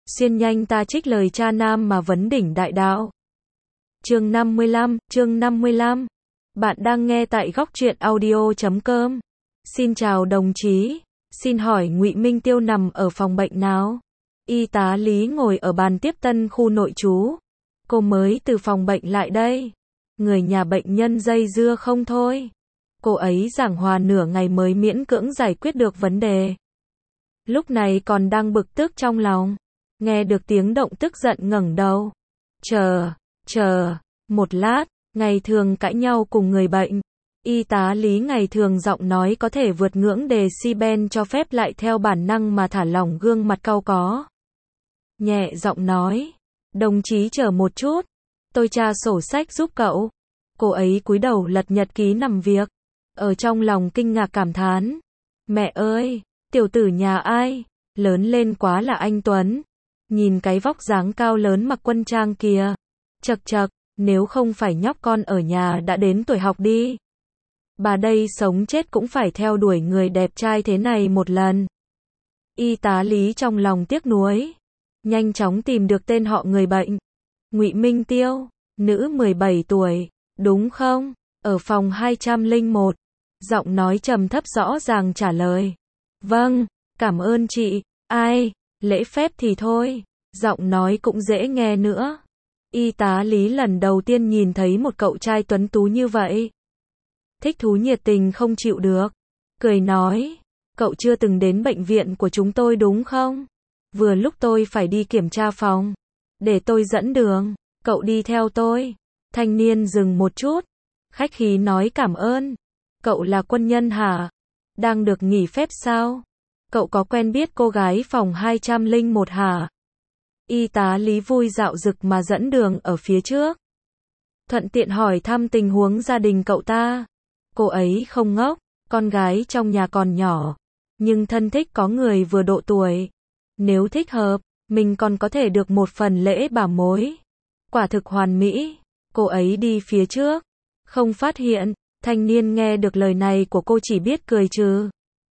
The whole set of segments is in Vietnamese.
xuyên nhanh ta trích lời cha nam mà vấn đỉnh đại đạo. Chương 55. Bạn đang nghe tại góc truyện audio.com. Xin chào đồng chí, xin hỏi Ngụy Minh Tiêu nằm ở phòng bệnh nào? Y tá Lý ngồi ở bàn tiếp tân khu nội trú. Cô mới từ phòng bệnh lại đây. Người nhà bệnh nhân dây dưa không thôi. Cô ấy giảng hòa nửa ngày mới miễn cưỡng giải quyết được vấn đề. Lúc này còn đang bực tức trong lòng. Nghe được tiếng động tức giận ngẩng đầu. Chờ, một lát, ngày thường cãi nhau cùng người bệnh. Y tá Lý ngày thường giọng nói có thể vượt ngưỡng decibel cho phép lại theo bản năng mà thả lỏng gương mặt cau có. Nhẹ giọng nói, đồng chí chờ một chút, tôi tra sổ sách giúp cậu. Cô ấy cúi đầu lật nhật ký nằm việc, ở trong lòng kinh ngạc cảm thán. Mẹ ơi, tiểu tử nhà ai, lớn lên quá là anh Tuấn. Nhìn cái vóc dáng cao lớn mặc quân trang kìa. Chậc, nếu không phải nhóc con ở nhà đã đến tuổi học đi. Bà đây sống chết cũng phải theo đuổi người đẹp trai thế này một lần. Y tá Lý trong lòng tiếc nuối. Nhanh chóng tìm được tên họ người bệnh. Ngụy Minh Tiêu, nữ 17 tuổi, đúng không? Ở phòng 201. Giọng nói trầm thấp rõ ràng trả lời. Vâng, cảm ơn chị. Ai, lễ phép thì thôi. Giọng nói cũng dễ nghe nữa. Y tá Lý lần đầu tiên nhìn thấy một cậu trai tuấn tú như vậy. Thích thú nhiệt tình không chịu được. Cười nói, cậu chưa từng đến bệnh viện của chúng tôi đúng không? Vừa lúc tôi phải đi kiểm tra phòng. Để tôi dẫn đường, cậu đi theo tôi. Thanh niên dừng một chút. Khách khí nói cảm ơn. Cậu là quân nhân hả? Đang được nghỉ phép sao? Cậu có quen biết cô gái phòng 201 hả? Y tá Lý vui dạo dực mà dẫn đường ở phía trước. Thuận tiện hỏi thăm tình huống gia đình cậu ta. Cô ấy không ngốc, con gái trong nhà còn nhỏ, nhưng thân thích có người vừa độ tuổi. Nếu thích hợp, mình còn có thể được một phần lễ bảo mối. Quả thực hoàn mỹ. Cô ấy đi phía trước, không phát hiện. Thanh niên nghe được lời này của cô chỉ biết cười trừ.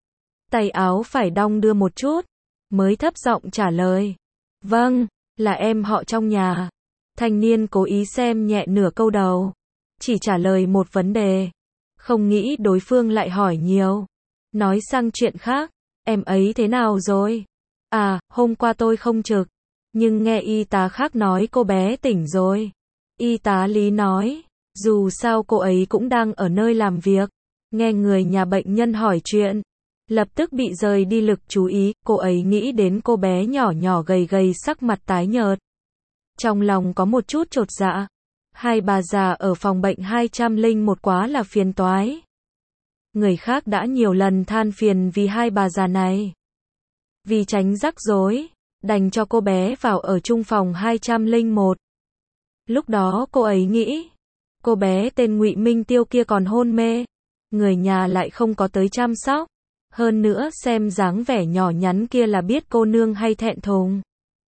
Tay áo phải đong đưa một chút, mới thấp giọng trả lời. Vâng, là em họ trong nhà. Thanh niên cố ý xem nhẹ nửa câu đầu, chỉ trả lời một vấn đề. Không nghĩ đối phương lại hỏi nhiều. Nói sang chuyện khác, em ấy thế nào rồi? À, hôm qua tôi không trực, nhưng nghe y tá khác nói cô bé tỉnh rồi. Y tá Lý nói, dù sao cô ấy cũng đang ở nơi làm việc. Nghe người nhà bệnh nhân hỏi chuyện, lập tức bị rời đi lực chú ý. Cô ấy nghĩ đến cô bé nhỏ nhỏ gầy gầy sắc mặt tái nhợt. Trong lòng có một chút chột dạ. Hai bà già ở phòng bệnh 201 quá là phiền toái. Người khác đã nhiều lần than phiền vì hai bà già này. Vì tránh rắc rối, đành cho cô bé vào ở chung phòng 201. Lúc đó cô ấy nghĩ, cô bé tên Ngụy Minh Tiêu kia còn hôn mê, người nhà lại không có tới chăm sóc. Hơn nữa xem dáng vẻ nhỏ nhắn kia là biết cô nương hay thẹn thùng.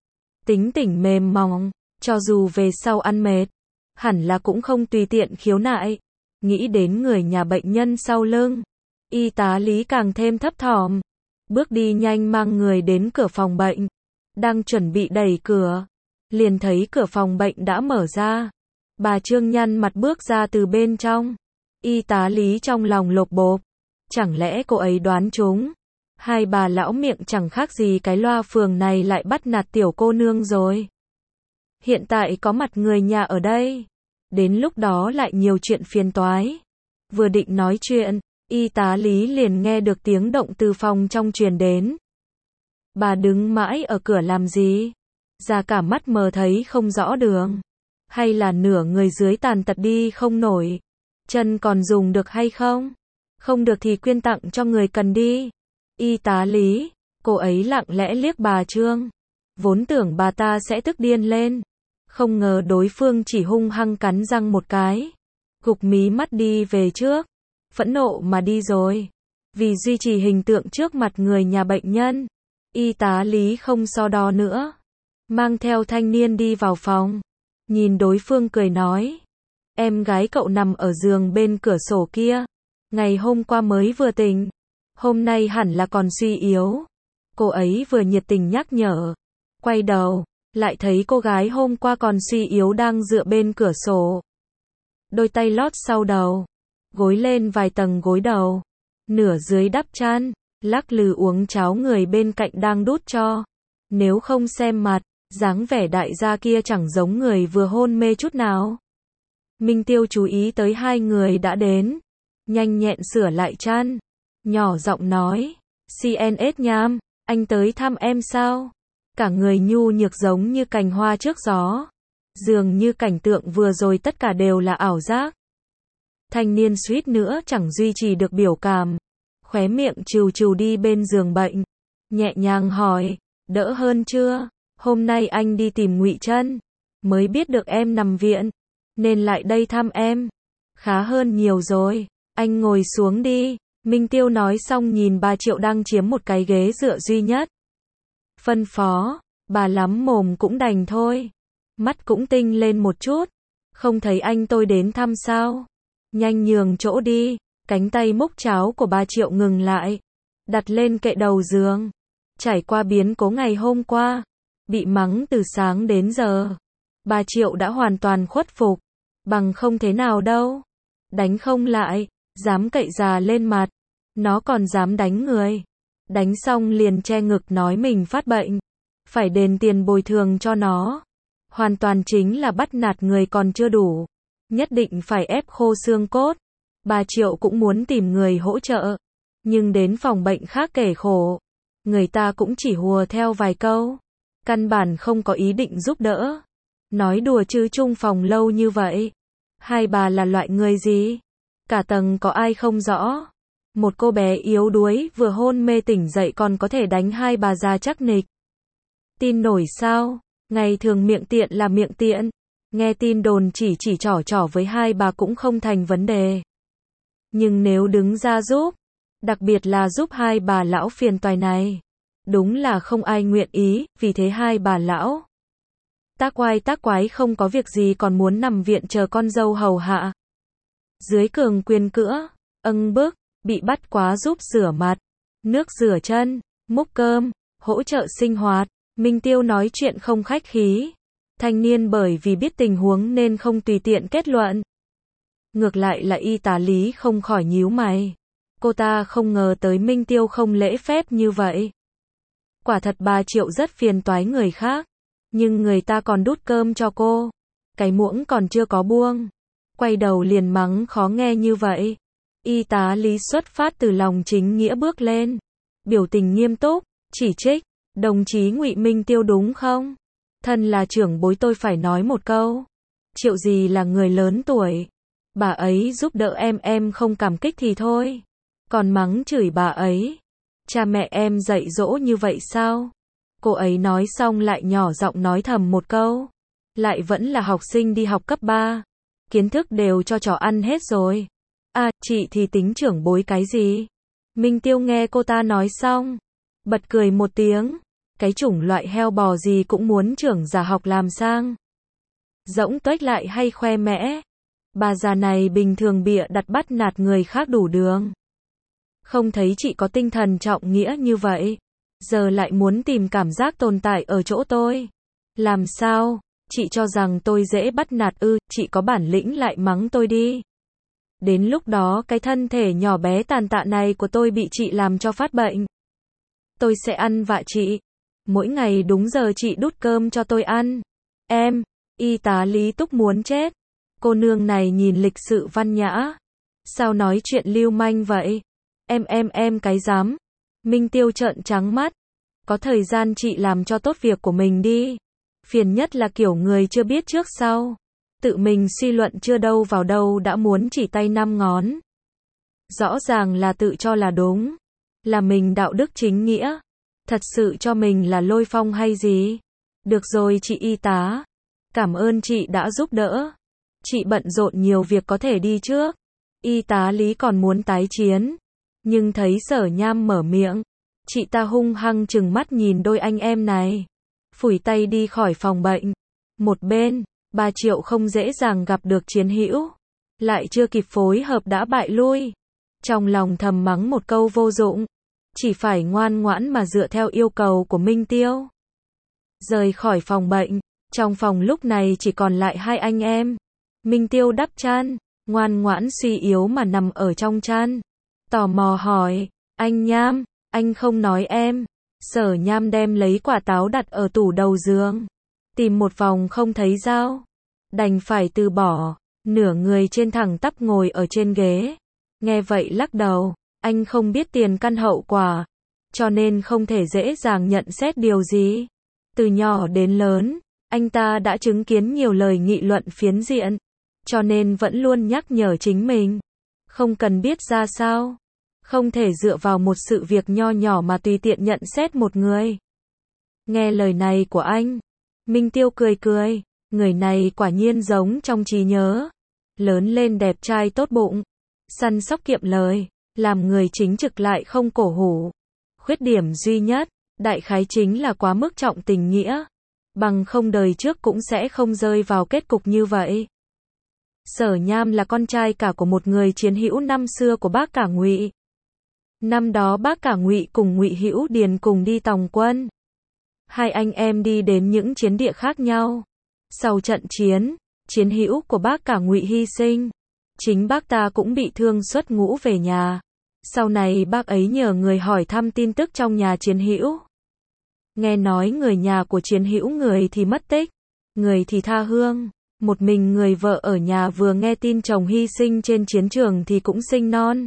Tính tình mềm mỏng, cho dù về sau ăn mệt, hẳn là cũng không tùy tiện khiếu nại. Nghĩ đến người nhà bệnh nhân sau lưng, y tá Lý càng thêm thấp thỏm. Bước đi nhanh mang người đến cửa phòng bệnh. Đang chuẩn bị đẩy cửa, liền thấy cửa phòng bệnh đã mở ra. Bà Trương nhăn mặt bước ra từ bên trong. Y tá Lý trong lòng lột bột. Chẳng lẽ cô ấy đoán trúng? Hai bà lão miệng chẳng khác gì cái loa phường này lại bắt nạt tiểu cô nương rồi. Hiện tại có mặt người nhà ở đây. Đến lúc đó lại nhiều chuyện phiền toái. Vừa định nói chuyện, y tá Lý liền nghe được tiếng động từ phòng trong truyền đến. Bà đứng mãi ở cửa làm gì? Ra cả mắt mờ thấy không rõ đường. Hay là nửa người dưới tàn tật đi không nổi? Chân còn dùng được hay không? Không được thì quyên tặng cho người cần đi. Y tá Lý, cô ấy lặng lẽ liếc bà Trương. Vốn tưởng bà ta sẽ tức điên lên. Không ngờ đối phương chỉ hung hăng cắn răng một cái. Gục mí mắt đi về trước. Phẫn nộ mà đi rồi. Vì duy trì hình tượng trước mặt người nhà bệnh nhân, y tá Lý không so đo nữa. Mang theo thanh niên đi vào phòng. Nhìn đối phương cười nói. Em gái cậu nằm ở giường bên cửa sổ kia. Ngày hôm qua mới vừa tỉnh. Hôm nay hẳn là còn suy yếu. Cô ấy vừa nhiệt tình nhắc nhở. Quay đầu, lại thấy cô gái hôm qua còn suy yếu đang dựa bên cửa sổ. Đôi tay lót sau đầu, gối lên vài tầng gối đầu, nửa dưới đắp chăn, lắc lư uống cháo người bên cạnh đang đút cho. Nếu không xem mặt, dáng vẻ đại gia kia chẳng giống người vừa hôn mê chút nào. Minh Tiêu chú ý tới hai người đã đến, nhanh nhẹn sửa lại chăn, nhỏ giọng nói, CNS nham, anh tới thăm em sao? Cả người nhu nhược giống như cành hoa trước gió. Dường như cảnh tượng vừa rồi tất cả đều là ảo giác. Thanh niên suýt nữa chẳng duy trì được biểu cảm, khóe miệng trừ trừ đi bên giường bệnh, nhẹ nhàng hỏi, đỡ hơn chưa? Hôm nay anh đi tìm Ngụy Trân, mới biết được em nằm viện, nên lại đây thăm em. Khá hơn nhiều rồi, anh ngồi xuống đi. Minh Tiêu nói xong nhìn bà Triệu đang chiếm một cái ghế dựa duy nhất. Phân phó, bà lắm mồm cũng đành thôi. Mắt cũng tinh lên một chút. Không thấy anh tôi đến thăm sao? Nhanh nhường chỗ đi. Cánh tay múc cháo của bà Triệu ngừng lại, đặt lên kệ đầu giường. Trải qua biến cố ngày hôm qua, bị mắng từ sáng đến giờ, bà Triệu đã hoàn toàn khuất phục. Bằng không thế nào đâu. Đánh không lại, dám cậy già lên mặt. Nó còn dám đánh người. Đánh xong liền che ngực nói mình phát bệnh, phải đền tiền bồi thường cho nó. Hoàn toàn chính là bắt nạt người còn chưa đủ, nhất định phải ép khô xương cốt. Bà Triệu cũng muốn tìm người hỗ trợ, nhưng đến phòng bệnh khác kể khổ, người ta cũng chỉ hùa theo vài câu, căn bản không có ý định giúp đỡ. Nói đùa chứ chung phòng lâu như vậy, hai bà là loại người gì? Cả tầng có ai không rõ? Một cô bé yếu đuối vừa hôn mê tỉnh dậy còn có thể đánh hai bà già chắc nịch. Tin nổi sao? Ngày thường miệng tiện là miệng tiện, nghe tin đồn chỉ trỏ với hai bà cũng không thành vấn đề. Nhưng nếu đứng ra giúp, đặc biệt là giúp hai bà lão phiền toái này, đúng là không ai nguyện ý. Vì thế hai bà lão tác oai tác quái không có việc gì còn muốn nằm viện chờ con dâu hầu hạ. Dưới cường quyền cữa, bức, bị bắt quá giúp rửa mặt, nước rửa chân, múc cơm, hỗ trợ sinh hoạt. Minh Tiêu nói chuyện không khách khí. Thanh niên bởi vì biết tình huống nên không tùy tiện kết luận. Ngược lại là y tá Lý không khỏi nhíu mày. Cô ta không ngờ tới Minh Tiêu không lễ phép như vậy. Quả thật bà Triệu rất phiền toái người khác, nhưng người ta còn đút cơm cho cô, cái muỗng còn chưa có buông, quay đầu liền mắng khó nghe như vậy. Y tá Lý xuất phát từ lòng chính nghĩa bước lên, biểu tình nghiêm túc, chỉ trích, đồng chí Ngụy Minh Tiêu đúng không? Thân là trưởng bối tôi phải nói một câu. Triệu gì là người lớn tuổi, bà ấy giúp đỡ em không cảm kích thì thôi, còn mắng chửi bà ấy. Cha mẹ em dạy dỗ như vậy sao? Cô ấy nói xong lại nhỏ giọng nói thầm một câu. Lại vẫn là học sinh đi học cấp 3, kiến thức đều cho chó ăn hết rồi. À, chị thì tính trưởng bối cái gì? Minh Tiêu nghe cô ta nói xong, bật cười một tiếng. Cái chủng loại heo bò gì cũng muốn trưởng giả học làm sang. Rỗng tuếch lại hay khoe mẽ. Bà già này bình thường bịa đặt bắt nạt người khác đủ đường. Không thấy chị có tinh thần trọng nghĩa như vậy, giờ lại muốn tìm cảm giác tồn tại ở chỗ tôi. Làm sao? Chị cho rằng tôi dễ bắt nạt ư? Chị có bản lĩnh lại mắng tôi đi. Đến lúc đó cái thân thể nhỏ bé tàn tạ này của tôi bị chị làm cho phát bệnh, tôi sẽ ăn vạ chị. Mỗi ngày đúng giờ chị đút cơm cho tôi ăn. Em, y tá Lý Túc muốn chết. Cô nương này nhìn lịch sự văn nhã, sao nói chuyện lưu manh vậy? Em cái dám. Minh Tiêu trợn trắng mắt. Có thời gian chị làm cho tốt việc của mình đi. Phiền nhất là kiểu người chưa biết trước sau, tự mình suy luận chưa đâu vào đâu đã muốn chỉ tay năm ngón. Rõ ràng là tự cho là đúng, là mình đạo đức chính nghĩa, thật sự cho mình là lôi phong hay gì? Được rồi chị y tá, cảm ơn chị đã giúp đỡ. Chị bận rộn nhiều việc có thể đi trước. Y tá Lý còn muốn tái chiến, nhưng thấy Sở Nham mở miệng, chị ta hung hăng trừng mắt nhìn đôi anh em này, phủi tay đi khỏi phòng bệnh. Một bên, bà Triệu không dễ dàng gặp được chiến hữu, lại chưa kịp phối hợp đã bại lui. Trong lòng thầm mắng một câu vô dụng, chỉ phải ngoan ngoãn mà dựa theo yêu cầu của Minh Tiêu. rời khỏi phòng bệnh. Trong phòng lúc này chỉ còn lại hai anh em. Minh Tiêu đắp chăn, ngoan ngoãn suy yếu mà nằm ở trong chăn. Tò mò hỏi, anh Nham, anh không nói em. Sở Nham đem lấy quả táo đặt ở tủ đầu giường. Tìm một vòng không thấy dao. Đành phải từ bỏ, nửa người trên thẳng tắp ngồi ở trên ghế. Nghe vậy lắc đầu, anh không biết tiền căn hậu quả, cho nên không thể dễ dàng nhận xét điều gì. Từ nhỏ đến lớn, anh ta đã chứng kiến nhiều lời nghị luận phiến diện, cho nên vẫn luôn nhắc nhở chính mình. Không cần biết ra sao. Không thể dựa vào một sự việc nho nhỏ mà tùy tiện nhận xét một người. Nghe lời này của anh, Minh Tiêu cười cười, người này quả nhiên giống trong trí nhớ. Lớn lên đẹp trai tốt bụng, săn sóc kiệm lời, làm người chính trực lại không cổ hủ. Khuyết điểm duy nhất, đại khái chính là quá mức trọng tình nghĩa. Bằng không đời trước cũng sẽ không rơi vào kết cục như vậy. Sở Nham là con trai cả của một người chiến hữu năm xưa của bác cả Ngụy. Năm đó bác cả Ngụy cùng Ngụy Hữu Điền cùng đi tòng quân. Hai anh em đi đến những chiến địa khác nhau. Sau trận chiến, chiến hữu của bác cả Ngụy hy sinh. Chính bác ta cũng bị thương xuất ngũ về nhà. Sau này bác ấy nhờ người hỏi thăm tin tức trong nhà chiến hữu. Nghe nói người nhà của chiến hữu người thì mất tích, người thì tha hương. Một mình người vợ ở nhà vừa nghe tin chồng hy sinh trên chiến trường thì cũng sinh non.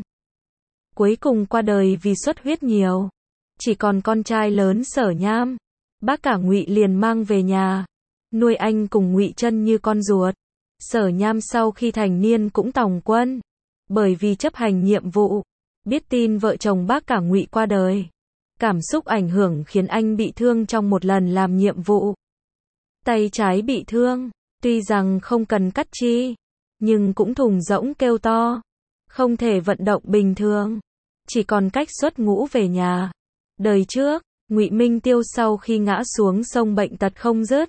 Cuối cùng qua đời vì xuất huyết nhiều. Chỉ còn con trai lớn Sở Nham. Bác cả Ngụy liền mang về nhà, nuôi anh cùng Ngụy Trân như con ruột. Sở Nham sau khi thành niên cũng tòng quân. Bởi vì chấp hành nhiệm vụ, biết tin vợ chồng bác cả Ngụy qua đời. Cảm xúc ảnh hưởng khiến anh bị thương trong một lần làm nhiệm vụ. Tay trái bị thương, tuy rằng không cần cắt chi, nhưng cũng thùng rỗng kêu to. Không thể vận động bình thường. Chỉ còn cách xuất ngũ về nhà. Đời trước, Ngụy Minh Tiêu sau khi ngã xuống sông bệnh tật không dứt.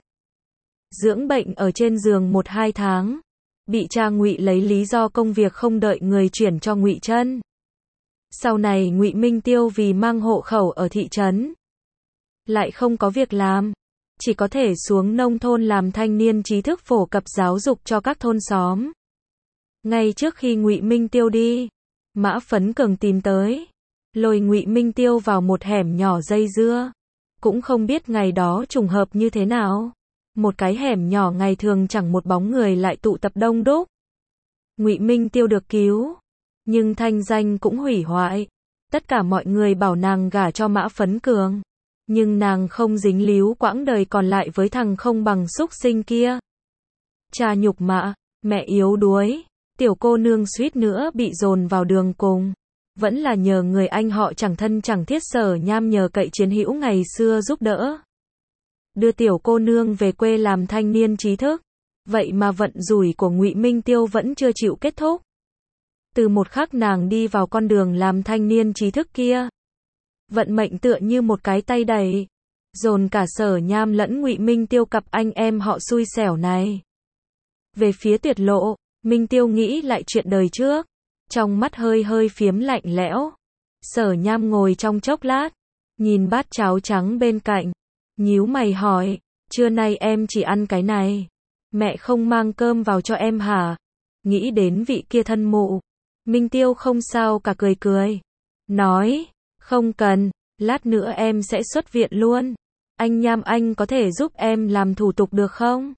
Dưỡng bệnh ở trên giường 1-2 tháng. Bị cha Ngụy lấy lý do công việc không đợi người chuyển cho Ngụy Trân. Sau này Ngụy Minh Tiêu vì mang hộ khẩu ở thị trấn, lại không có việc làm, chỉ có thể xuống nông thôn làm thanh niên trí thức phổ cập giáo dục cho các thôn xóm. Ngay trước khi Ngụy Minh Tiêu đi, Mã Phấn Cường tìm tới, lôi Ngụy Minh Tiêu vào một hẻm nhỏ dây dưa. Cũng không biết ngày đó trùng hợp như thế nào. Một cái hẻm nhỏ ngày thường chẳng một bóng người lại tụ tập đông đúc. Ngụy Minh Tiêu được cứu, nhưng thanh danh cũng hủy hoại. Tất cả mọi người bảo nàng gả cho Mã Phấn Cường, nhưng nàng không dính líu quãng đời còn lại với thằng không bằng súc sinh kia. Cha nhục mạ, mẹ yếu đuối, tiểu cô nương suýt nữa bị dồn vào đường cùng. Vẫn là nhờ người anh họ chẳng thân chẳng thiết Sở Nham nhờ cậy chiến hữu ngày xưa giúp đỡ. Đưa tiểu cô nương về quê làm thanh niên trí thức. Vậy mà vận rủi của Ngụy Minh Tiêu vẫn chưa chịu kết thúc. Từ một khắc nàng đi vào con đường làm thanh niên trí thức kia, vận mệnh tựa như một cái tay đẩy, dồn cả Sở Nham lẫn Ngụy Minh Tiêu cặp anh em họ xui xẻo này về phía tuyệt lộ. Minh Tiêu nghĩ lại chuyện đời trước, trong mắt hơi hơi phiếm lạnh lẽo. Sở Nham ngồi trong chốc lát, nhìn bát cháo trắng bên cạnh, nhíu mày hỏi, trưa nay em chỉ ăn cái này, mẹ không mang cơm vào cho em hả? Nghĩ đến vị kia thân mụ, Minh Tiêu không sao cả cười cười, nói, không cần, lát nữa em sẽ xuất viện luôn. Anh Nham anh có thể giúp em làm thủ tục được không?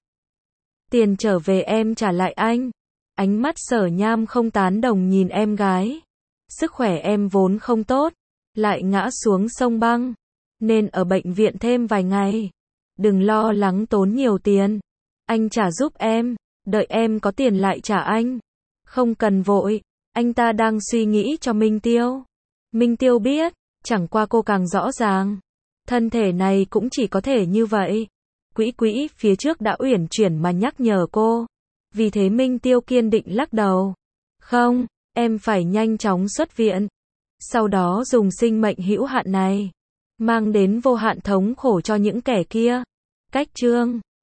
Tiền trở về em trả lại anh. Ánh mắt Sở Nham không tán đồng nhìn em gái. Sức khỏe em vốn không tốt, lại ngã xuống sông băng, nên ở bệnh viện thêm vài ngày. Đừng lo lắng tốn nhiều tiền, anh trả giúp em, đợi em có tiền lại trả anh. Không cần vội, anh ta đang suy nghĩ cho Minh Tiêu. Minh Tiêu biết, chẳng qua cô càng rõ ràng, thân thể này cũng chỉ có thể như vậy. Quỹ phía trước đã uyển chuyển mà nhắc nhở cô. Vì thế Minh Tiêu kiên định lắc đầu. Không, em phải nhanh chóng xuất viện. Sau đó dùng sinh mệnh hữu hạn này, mang đến vô hạn thống khổ cho những kẻ kia. Cách chương